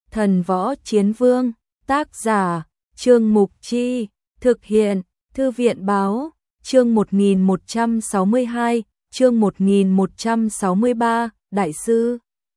Thần Võ Chiến Vương, tác giả, Trương Mục Chi, thực hiện, Thư viện Báo, chương 1162, chương 1163, Đại sư.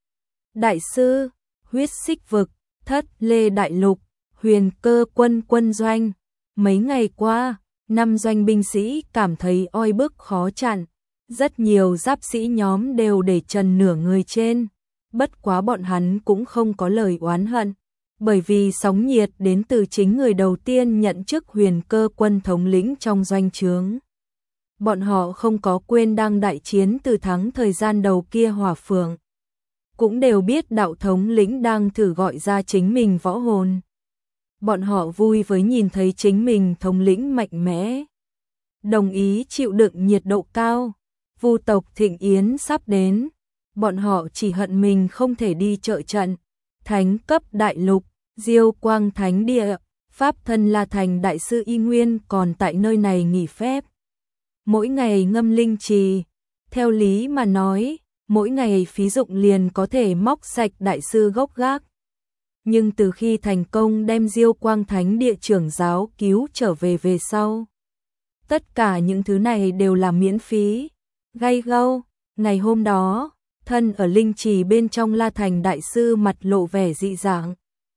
Đại sư, huyết xích vực, Thất Lê Đại Lục, Huyền Cơ quân quân doanh. Mấy ngày qua, 5 doanh binh sĩ cảm thấy oi bức khó chặn. Rất nhiều giáp sĩ nhóm đều để trần nửa người trên. Bất quá bọn hắn cũng không có lời oán hận. Bởi vì sóng nhiệt đến từ chính người đầu tiên nhận chức Huyền Cơ quân thống lĩnh trong doanh trướng. Bọn họ không có quên đang đại chiến từ tháng thời gian đầu kia Hỏa Phượng. Cũng đều biết đạo thống lĩnh đang thử gọi ra chính mình võ hồn. Bọn họ vui với nhìn thấy chính mình thống lĩnh mạnh mẽ. Đồng ý chịu đựng nhiệt độ cao. Vu tộc thịnh yến sắp đến. Bọn họ chỉ hận mình không thể đi trợ trận. Thánh cấp đại lục, Diêu Quang Thánh Địa, Pháp thân La Thành Đại sư Y Nguyên còn tại nơi này nghỉ phép. Mỗi ngày ngâm linh trì, theo lý mà nói, mỗi ngày phí dụng liền có thể móc sạch đại sư gốc gác. Nhưng từ khi thành công đem Diêu Quang Thánh Địa trưởng giáo cứu trở về sau, tất cả những thứ này đều là miễn phí. Gay gâu, ngày hôm đó, thân ở linh trì bên trong La Thành Đại sư mặt lộ vẻ dị dạng.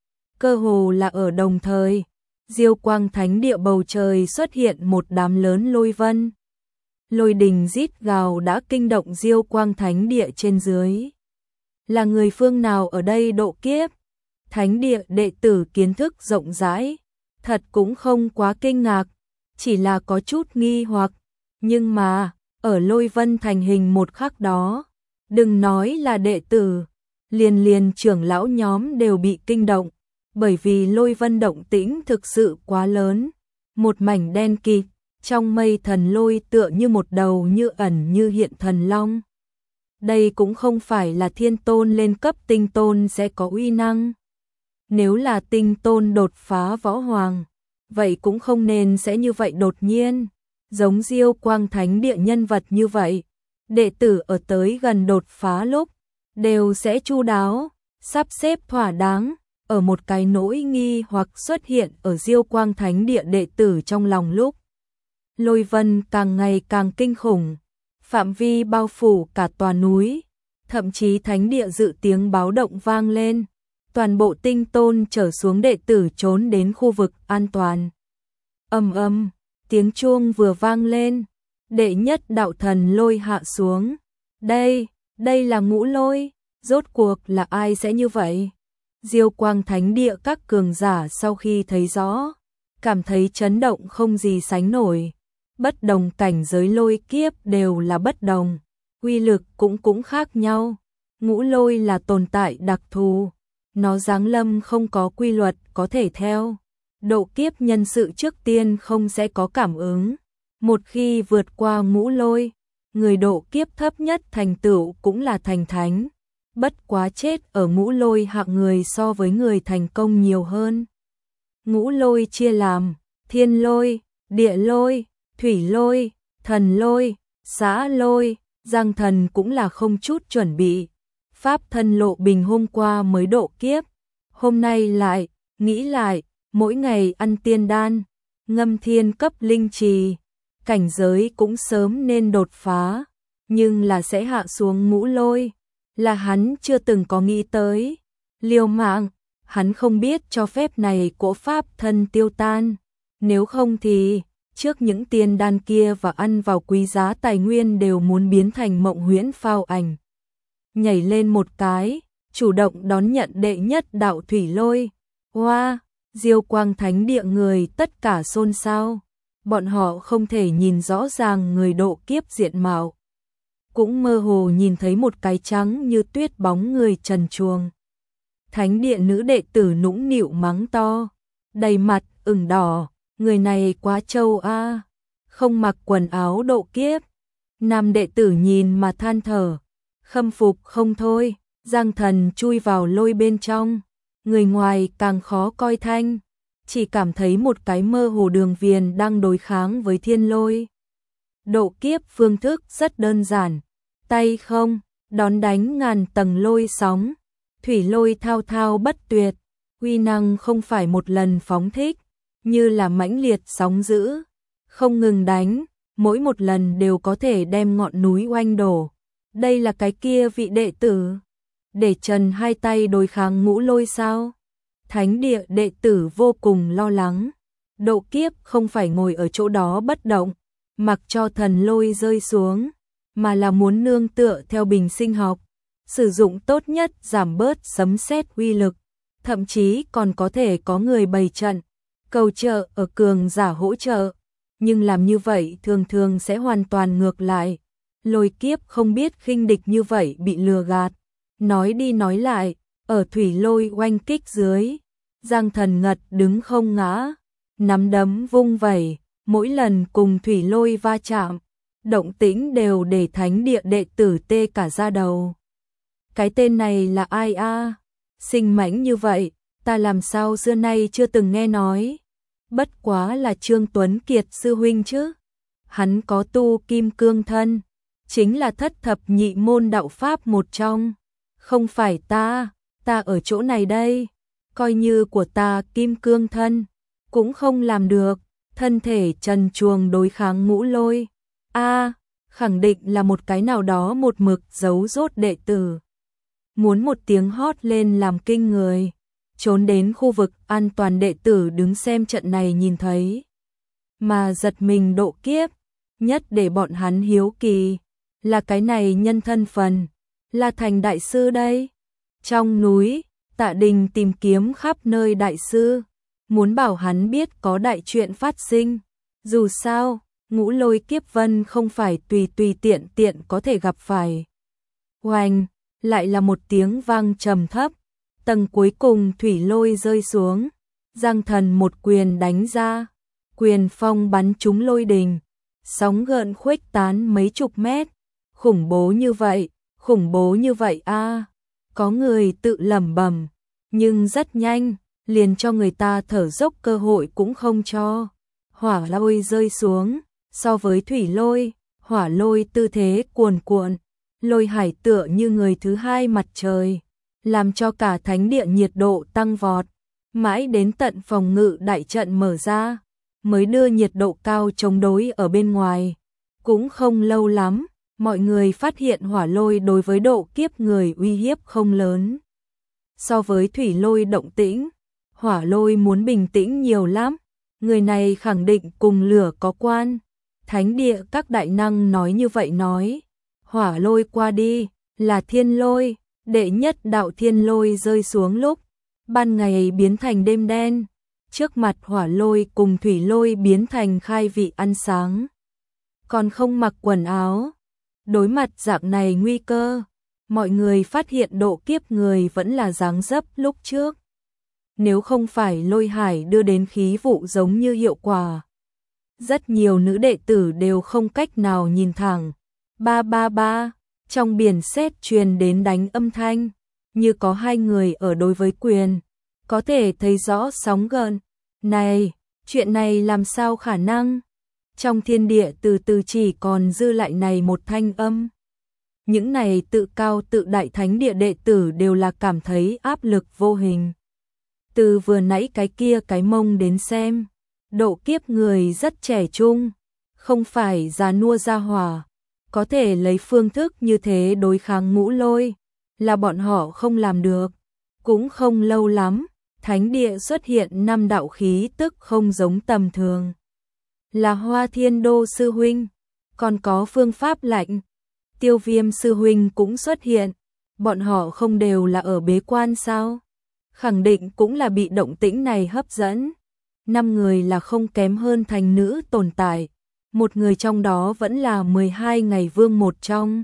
Cơ hồ là ở đồng thời, Diêu Quang Thánh Địa bầu trời xuất hiện một đám lớn lôi vân. Lôi đình rít gào đã kinh động Diêu Quang Thánh Địa trên dưới. Là người phương nào ở đây độ kiếp? Thánh Địa đệ tử kiến thức rộng rãi, thật cũng không quá kinh ngạc, chỉ là có chút nghi hoặc. Nhưng mà, ở lôi vân thành hình một khắc đó, đừng nói là đệ tử, liền trưởng lão nhóm đều bị kinh động, bởi vì lôi vân động tĩnh thực sự quá lớn. Một mảnh đen kịt, trong mây thần lôi tựa như một đầu như ẩn như hiện thần long. Đây cũng không phải là thiên tôn lên cấp tinh tôn sẽ có uy năng. Nếu là tinh tôn đột phá võ hoàng, vậy cũng không nên sẽ như vậy đột nhiên. Giống Diêu Quang Thánh Địa nhân vật như vậy, đệ tử ở tới gần đột phá lúc, đều sẽ chu đáo, sắp xếp thỏa đáng. Ở một cái nỗi nghi hoặc xuất hiện ở Diêu Quang Thánh Địa đệ tử trong lòng lúc. Lôi vân càng ngày càng kinh khủng, phạm vi bao phủ cả tòa núi, thậm chí Thánh Địa dự tiếng báo động vang lên. Toàn bộ tinh tôn trở xuống đệ tử trốn đến khu vực an toàn. Ầm ầm, tiếng chuông vừa vang lên, đệ nhất đạo thần lôi hạ xuống. Đây là Ngũ Lôi, rốt cuộc là ai sẽ như vậy? Diêu Quang Thánh Địa các cường giả sau khi thấy rõ, cảm thấy chấn động không gì sánh nổi. Bất đồng cảnh giới lôi kiếp đều là bất đồng, uy lực cũng khác nhau. Ngũ Lôi là tồn tại đặc thù, nó giáng lâm không có quy luật có thể theo. Độ kiếp nhân sự trước tiên không sẽ có cảm ứng. Một khi vượt qua Ngũ Lôi, người độ kiếp thấp nhất thành tựu cũng là thành thánh. Bất quá chết ở Ngũ Lôi hạng người so với người thành công nhiều hơn. Ngũ Lôi chia làm thiên lôi, địa lôi, thủy lôi, thần lôi, xã lôi. Giang Thần cũng là không chút chuẩn bị. Pháp thân Lộ Bình hôm qua mới độ kiếp, hôm nay lại, nghĩ lại, mỗi ngày ăn tiên đan, ngâm thiên cấp linh trì, cảnh giới cũng sớm nên đột phá, nhưng là sẽ hạ xuống Ngũ Lôi, là hắn chưa từng có nghĩ tới. Liều mạng, hắn không biết cho phép này cỗ pháp thân tiêu tan, nếu không thì trước những tiên đan kia và ăn vào quý giá tài nguyên đều muốn biến thành mộng huyễn phao ảnh. Nhảy lên một cái, chủ động đón nhận đệ nhất đạo thủy lôi. Hoa, Diêu Quang Thánh Địa người tất cả xôn xao. Bọn họ không thể nhìn rõ ràng người độ kiếp diện mạo, cũng mơ hồ nhìn thấy một cái trắng như tuyết bóng người trần truồng. Thánh Địa nữ đệ tử nũng nịu mắng to, đầy mặt ửng đỏ, người này quá trâu a, không mặc quần áo độ kiếp. Nam đệ tử nhìn mà than thở, khâm phục không thôi. Giang Thần chui vào lôi bên trong, người ngoài càng khó coi thanh, chỉ cảm thấy một cái mơ hồ đường viền đang đối kháng với thiên lôi. Độ kiếp phương thức rất đơn giản, tay không, đón đánh ngàn tầng lôi sóng, thủy lôi thao thao bất tuyệt, uy năng không phải một lần phóng thích, như là mãnh liệt sóng dữ, không ngừng đánh, mỗi một lần đều có thể đem ngọn núi oanh đổ. Đây là cái kia vị đệ tử, để trần hai tay đối kháng Ngũ Lôi sao? Thánh địa đệ tử vô cùng lo lắng. Độ kiếp không phải ngồi ở chỗ đó bất động, mặc cho thần lôi rơi xuống, mà là muốn nương tựa theo bình sinh học, sử dụng tốt nhất giảm bớt sấm sét uy lực, thậm chí còn có thể có người bày trận, cầu trợ ở cường giả hỗ trợ, nhưng làm như vậy thường thường sẽ hoàn toàn ngược lại. Lôi kiếp không biết khinh địch như vậy bị lừa gạt. Nói đi nói lại, ở thủy lôi oanh kích dưới, Giang Thần Ngật đứng không ngã, nắm đấm vung vẩy, mỗi lần cùng thủy lôi va chạm, động tĩnh đều để thánh địa đệ tử tê cả da đầu. Cái tên này là ai a? Sinh mãnh như vậy, ta làm sao xưa nay chưa từng nghe nói. Bất quá là Trương Tuấn Kiệt sư huynh chứ. Hắn có tu kim cương thân, chính là thất thập nhị môn đạo pháp một trong. Không phải ta ở chỗ này đây, coi như của ta kim cương thân, cũng không làm được, thân thể trần truồng đối kháng Ngũ Lôi. Khẳng định là một cái nào đó một mực giấu rốt đệ tử. Muốn một tiếng hót lên làm kinh người, trốn đến khu vực an toàn đệ tử đứng xem trận này nhìn thấy. Mà giật mình độ kiếp, nhất để bọn hắn hiếu kỳ, là cái này nhân thân phần, là thành đại sư đây. Trong núi, Tạ Đình tìm kiếm khắp nơi đại sư, muốn bảo hắn biết có đại chuyện phát sinh. Dù sao, Ngũ Lôi kiếp vân không phải tùy tiện có thể gặp phải. Oanh, lại là một tiếng vang trầm thấp, tầng cuối cùng thủy lôi rơi xuống, Giang Thần một quyền đánh ra, quyền phong bắn trúng lôi đình, sóng gợn khuếch tán mấy chục mét, khủng bố như vậy a. Có người tự lẩm bẩm, nhưng rất nhanh, liền cho người ta thở dốc cơ hội cũng không cho. Hỏa lôi rơi xuống, so với thủy lôi, hỏa lôi tư thế cuồn cuộn, lôi hải tựa như người thứ hai mặt trời, làm cho cả thánh địa nhiệt độ tăng vọt, mãi đến tận phòng ngự đại trận mở ra, mới đưa nhiệt độ cao chống đối ở bên ngoài. Cũng không lâu lắm, mọi người phát hiện hỏa lôi đối với độ kiếp người uy hiếp không lớn. So với thủy lôi động tĩnh, hỏa lôi muốn bình tĩnh nhiều lắm, người này khẳng định cùng lửa có quan. Thánh địa các đại năng nói như vậy nói, hỏa lôi qua đi, là thiên lôi, đệ nhất đạo thiên lôi rơi xuống lúc, ban ngày biến thành đêm đen, trước mặt hỏa lôi cùng thủy lôi biến thành khai vị ăn sáng. Còn không mặc quần áo, đối mặt dạng này nguy cơ, mọi người phát hiện độ kiếp người vẫn là dáng dấp lúc trước. Nếu không phải lôi hải đưa đến khí vụ giống như hiệu quả, rất nhiều nữ đệ tử đều không cách nào nhìn thẳng. Ba, trong biển sét truyền đến đánh âm thanh, như có hai người ở đối với quyền, có thể thấy rõ sóng gợn. Này, chuyện này làm sao khả năng? Trong thiên địa từ từ chỉ còn dư lại này một thanh âm. Những này tự cao tự đại thánh địa đệ tử đều là cảm thấy áp lực vô hình. Từ vừa nãy cái kia cái mông đến xem, độ kiếp người rất trẻ trung, không phải già nua gia hỏa, có thể lấy phương thức như thế đối kháng Ngũ Lôi, là bọn họ không làm được. Cũng không lâu lắm, thánh địa xuất hiện 5 đạo khí tức không giống tầm thường. Là Hoa Thiên Đô sư huynh, còn có phương pháp lạnh, Tiêu Viêm sư huynh cũng xuất hiện. Bọn họ không đều là ở bế quan sao? Khẳng định cũng là bị động tĩnh này hấp dẫn. 5 người là không kém hơn thành nữ tồn tại, một người trong đó vẫn là 12 ngày vương một trong.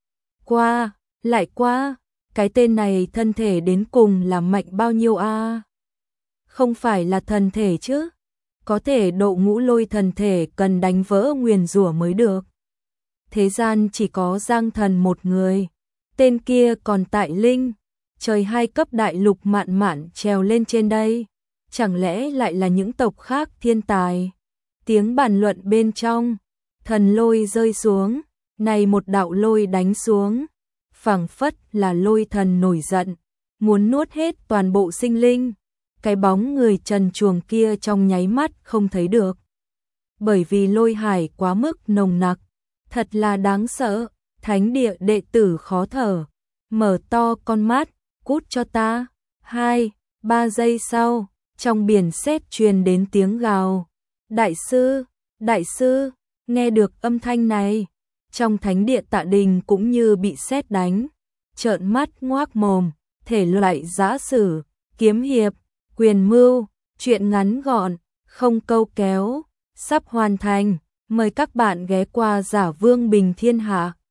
Lại qua, cái tên này thân thể đến cùng là mạnh bao nhiêu a? Không phải là thần thể chứ? Có thể độ Ngũ Lôi thần thể cần đánh vỡ nguyền rủa mới được. Thế gian chỉ có Giang Thần một người, tên kia còn tại linh, trời 2 cấp đại lục mạn trèo lên trên đây. Chẳng lẽ lại là những tộc khác thiên tài? Tiếng bàn luận bên trong, thần lôi rơi xuống, này một đạo lôi đánh xuống, phảng phất là lôi thần nổi giận, muốn nuốt hết toàn bộ sinh linh. cái bóng người trần truồng kia trong nháy mắt không thấy được. Bởi vì lôi hải quá mức nồng nặc, thật là đáng sợ, thánh địa đệ tử khó thở, mở to con mắt, cút cho ta. 2-3 giây sau, trong biển sét truyền đến tiếng gào. Đại sư, nghe được âm thanh này, trong thánh địa Tạ Đình cũng như bị sét đánh, trợn mắt ngoác mồm, thể loại giã sử, kiếm hiệp, quyền mưu, truyện ngắn gọn, không câu kéo, sắp hoàn thành, mời các bạn ghé qua Giả Vương Bình Thiên Hạ.